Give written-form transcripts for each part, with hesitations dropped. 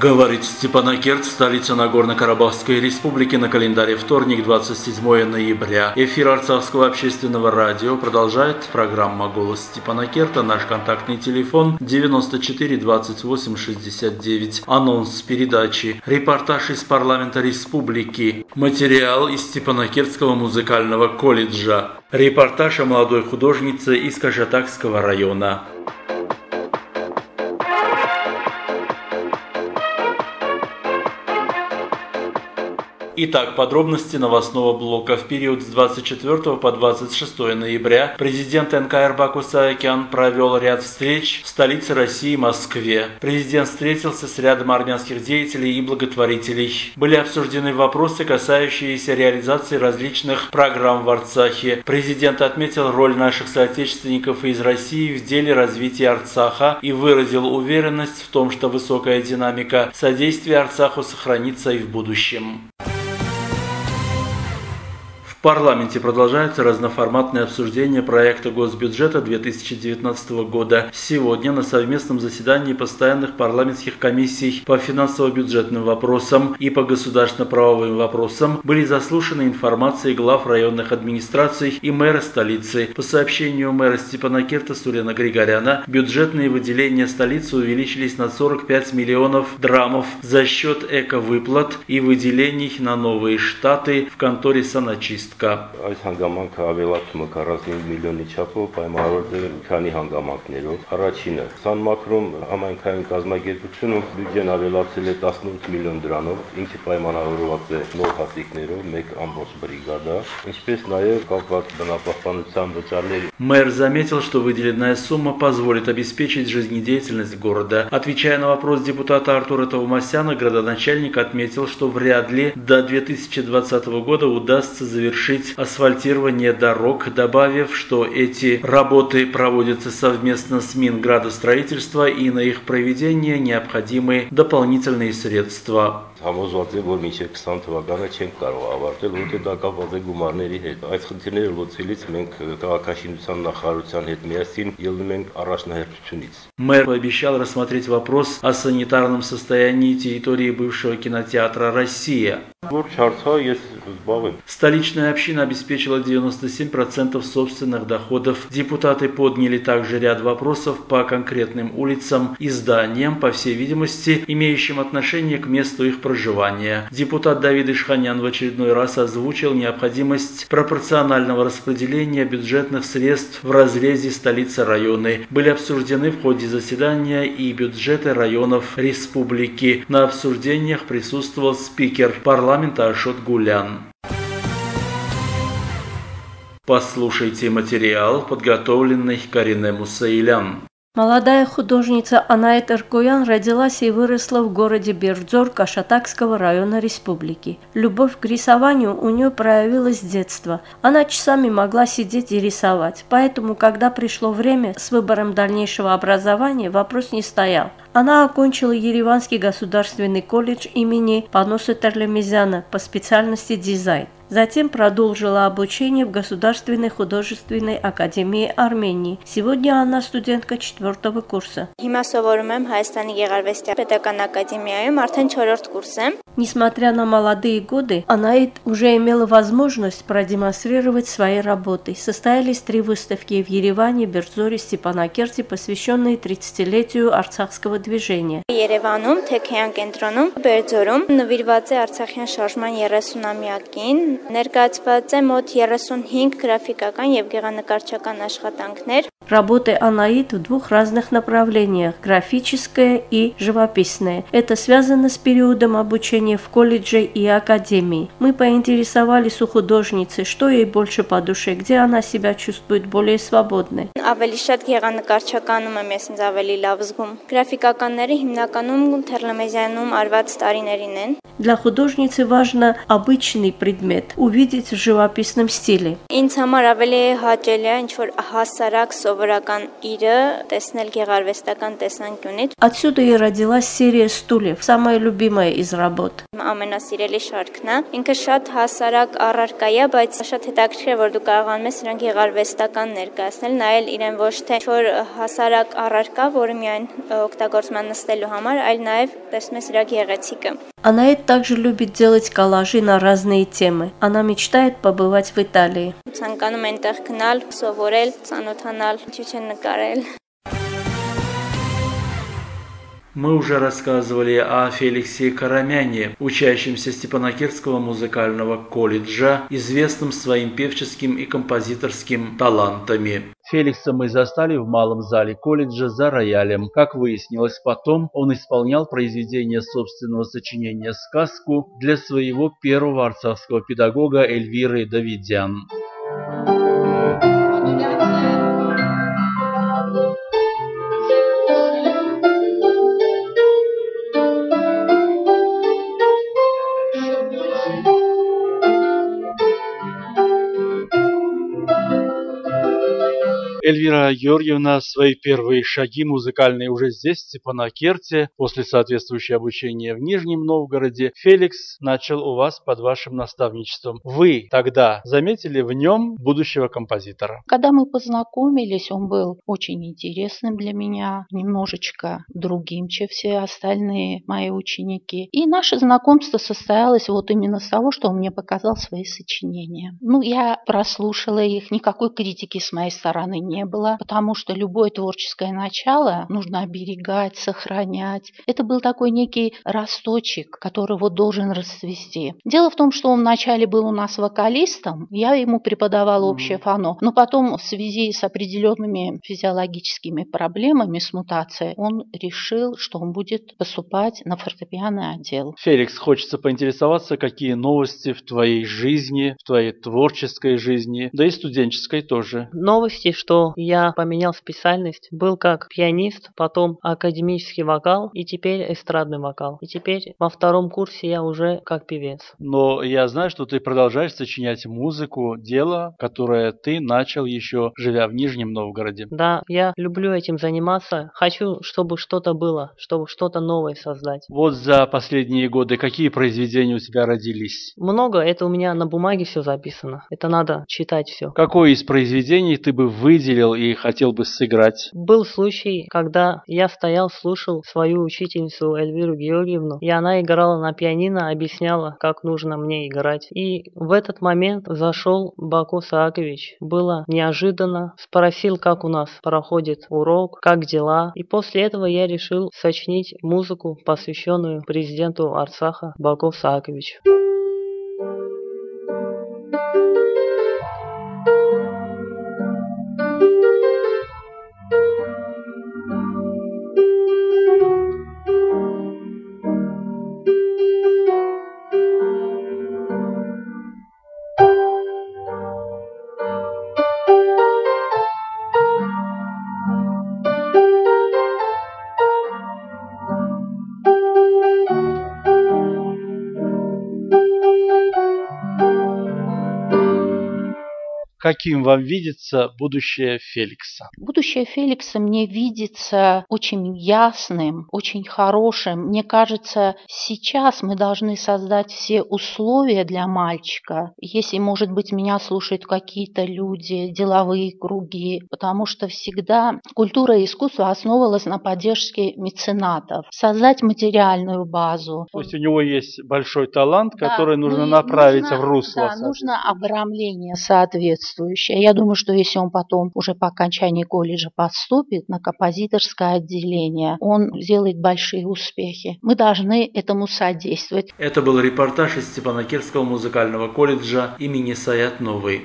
Говорит Степанакерт, столица Нагорно-Карабахской республики, на календаре вторник, 27 ноября. Эфир Арцахского общественного радио продолжает программа «Голос Степанакерта». Наш контактный телефон 94 28 69. Анонс передачи. Репортаж из парламента республики. Материал из Степанакертского музыкального колледжа. Репортаж о молодой художнице из Кашатакского района. Итак, подробности новостного блока. В период с 24 по 26 ноября президент НКР Баку Саакян провел ряд встреч в столице России, Москве. Президент встретился с рядом армянских деятелей и благотворителей. Были обсуждены вопросы, касающиеся реализации различных программ в Арцахе. Президент отметил роль наших соотечественников из России в деле развития Арцаха и выразил уверенность в том, что высокая динамика содействия Арцаху сохранится и в будущем. В парламенте продолжается разноформатное обсуждение проекта госбюджета 2019 года. Сегодня на совместном заседании постоянных парламентских комиссий по финансово-бюджетным вопросам и по государственно-правовым вопросам были заслушаны информации глав районных администраций и мэра столицы. По сообщению мэра Степанакерта Сурена Григоряна, бюджетные выделения столицы увеличились на 45 миллионов драмов за счет эко-выплат и выделений на новые штаты в конторе саночистки. Այս հանգամանքը ավելացումը 45 միլիոնի չափով պայմանավորվել է քանի հանգամանքներով։ Առաջինը, Սանմակրում համայնքային կազմակերպությունը բյուջեն ավելացել է 18 միլիոն դրանով, ինքը պայմանավորված է նոր հատիկներով, 1 բրիգադա, ինչպես նաև կապված բնապահպանության վճարների։ Мэр заметил, что выделенная сумма позволит обеспечить жизнедеятельность города. Отвечая на вопрос депутата Артура Тавмасяна, градоначальник отметил, что вряд ли до 2020 года удастся завершить асфальтирование дорог, добавив, что эти работы проводятся совместно с Минградостроительства и на их проведение необходимы дополнительные средства. Համոզված եմ, որ մինչև 20 թվականը չենք կարող ավարտել, որտեղ դա կապված է գումարների հետ։ Այս խնդիրները լուծելիս մենք քաղաքաշինության նախարարության հետ միասին ելնում ենք առաջնահերթությունից։ Мэр пообещал рассмотреть вопрос о санитарном состоянии территории бывшего кинотеатра «Россия». Столичная община обеспечила 97% собственных доходов. Депутаты подняли также ряд вопросов по конкретным улицам и зданиям, по всей видимости, имеющим отношение к месту их проживания. Депутат Давид Ишханян в очередной раз озвучил необходимость пропорционального распределения бюджетных средств в разрезе столицы-районы. Были обсуждены в ходе заседания и бюджеты районов республики. На обсуждениях присутствовал спикер парламента Ашот Гулян. Послушайте материал, подготовленный Карине Мусаилян. Молодая художница Анаит Эркоян родилась и выросла в городе Бердзор Кашатакского района республики. Любовь к рисованию у нее проявилась с детства. Она часами могла сидеть и рисовать, поэтому, когда пришло время с выбором дальнейшего образования, вопрос не стоял. Она окончила Ереванский государственный колледж имени Паноса Терлемезяна по специальности дизайн. Затем продолжила обучение в Государственной художественной академии Армении. Сегодня она студентка 4-го курса. Несмотря на молодые годы, Анаит уже имела возможность продемонстрировать свои работы. Состоялись 3 выставки в Ереване, Бердзоре, Степанакерте, посвященные 30-летию арцахского движения. Երևանում, Թեքեյան կենտրոնում, Բերձորում նվիրված է Արցախյան շարժման 30-ամյակին, ներկայացված է մոտ 35 գրաֆիկական եւ գեղանկարչական աշխատանքներ. Работы Анаит в 2 разных направлениях – графическое и живописное. Это связано с периодом обучения в колледже и академии. Мы поинтересовались у художницы, что ей больше по душе, где она себя чувствует более свободной. Ավելի շատ գեղանկարչականում եմ ես ինձ ավելի լավ զգում։ Գրաֆիկականները հիմնականում Թերլեմեզյանում արված տարիներին են։ Для художницы важно обычный предмет, желает увидеть в живописном стиле. Ինձ համար ավելի հաճելի է ինչ-որ հասարակ սովորական իրը տեսնել գեղարվեստական տեսանկյունից։ Отсюда и родилась серия «Стульев», самая любимая из работ. Ամենասիրելի շարքն է։ Ինքը շատ հասարակ առարկա է, բայց շատ հետաքրքիր է, որ դու կարողանում ես իրան գեղարվեստական ներկայացնել, նայել իրեն ոչ թե որ հասարակ առարկա, որը միայն օգտագործում են նստելու համար, այլ նաև տեսնում ես իր գեղեցիկը։ Анаэт также любит делать коллажи на разные темы. Она мечтает побывать в Италии. Ցանկանում եմ այնտեղ գնալ, սովորել, ծանոթանալ, ցույց նկարել։ Мы уже рассказывали о Феликсе Карамяне, учащемся Степанакертского музыкального колледжа, известным своим певческим и композиторским талантами. Феликса мы застали в малом зале колледжа за роялем. Как выяснилось потом, он исполнял произведение собственного сочинения «Сказку» для своего первого арцахского педагога Эльвиры Давидян. Эльвира Георгиевна свои первые шаги музыкальные уже здесь, в Степанакерте, после соответствующего обучения в Нижнем Новгороде. Феликс начал у вас под вашим наставничеством. Вы тогда заметили в нем будущего композитора? Когда мы познакомились, он был очень интересным для меня, немножечко другим, чем все остальные мои ученики. И наше знакомство состоялось вот именно с того, что он мне показал свои сочинения. Я прослушала их, никакой критики с моей стороны не было, потому что любое творческое начало нужно оберегать, сохранять. Это был такой некий росточек, который вот должен расцвести. Дело в том, что он вначале был у нас вокалистом, я ему преподавала общее фано, но потом в связи с определенными физиологическими проблемами, с мутацией, он решил, что он будет поступать на фортепианный отдел. Феликс, хочется поинтересоваться, какие новости в твоей жизни, в твоей творческой жизни, да и студенческой тоже. Новости, что я поменял специальность, был как пианист, потом академический вокал и теперь эстрадный вокал. И теперь во втором курсе я уже как певец. Но я знаю, что ты продолжаешь сочинять музыку, дело, которое ты начал еще живя в Нижнем Новгороде. Да, я люблю этим заниматься. Хочу, чтобы что-то было, чтобы что-то новое создать. Вот за последние годы какие произведения у тебя родились? Много, это у меня на бумаге все записано. Это надо читать все. Какое из произведений ты бы выделил и хотел бы сыграть? Был случай, когда я стоял, слушал свою учительницу Эльвиру Георгиевну, и она играла на пианино, объясняла, как нужно мне играть. И в этот момент зашел Баку Саакович. Было неожиданно. Спросил, как у нас проходит урок, как дела. И после этого я решил сочинить музыку, посвященную президенту Арцаха Баку Сааковичу. Каким вам видится будущее Феликса? Будущее Феликса мне видится очень ясным, очень хорошим. Мне кажется, сейчас мы должны создать все условия для мальчика, если, может быть, меня слушают какие-то люди, деловые круги, потому что всегда культура и искусство основывалась на поддержке меценатов. Создать материальную базу. То есть у него есть большой талант, который нужно направить в русло. Да, нужно обрамление соответствующее. Я думаю, что если он потом уже по окончании колледжа поступит на композиторское отделение, он сделает большие успехи. Мы должны этому содействовать. Это был репортаж из Степанакертского музыкального колледжа имени Саят Новый.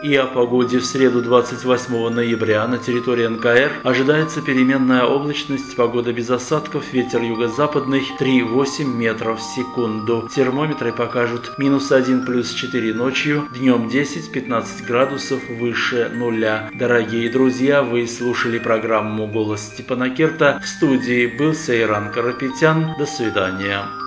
И о погоде в среду 28 ноября на территории НКР ожидается переменная облачность, погода без осадков, ветер юго-западный 3,8 метров в секунду. Термометры покажут -1 +4 ночью, днем 10-15 градусов выше нуля. Дорогие друзья, вы слушали программу «Голос Степана Керта». В студии был Сейран Карапетян. До свидания.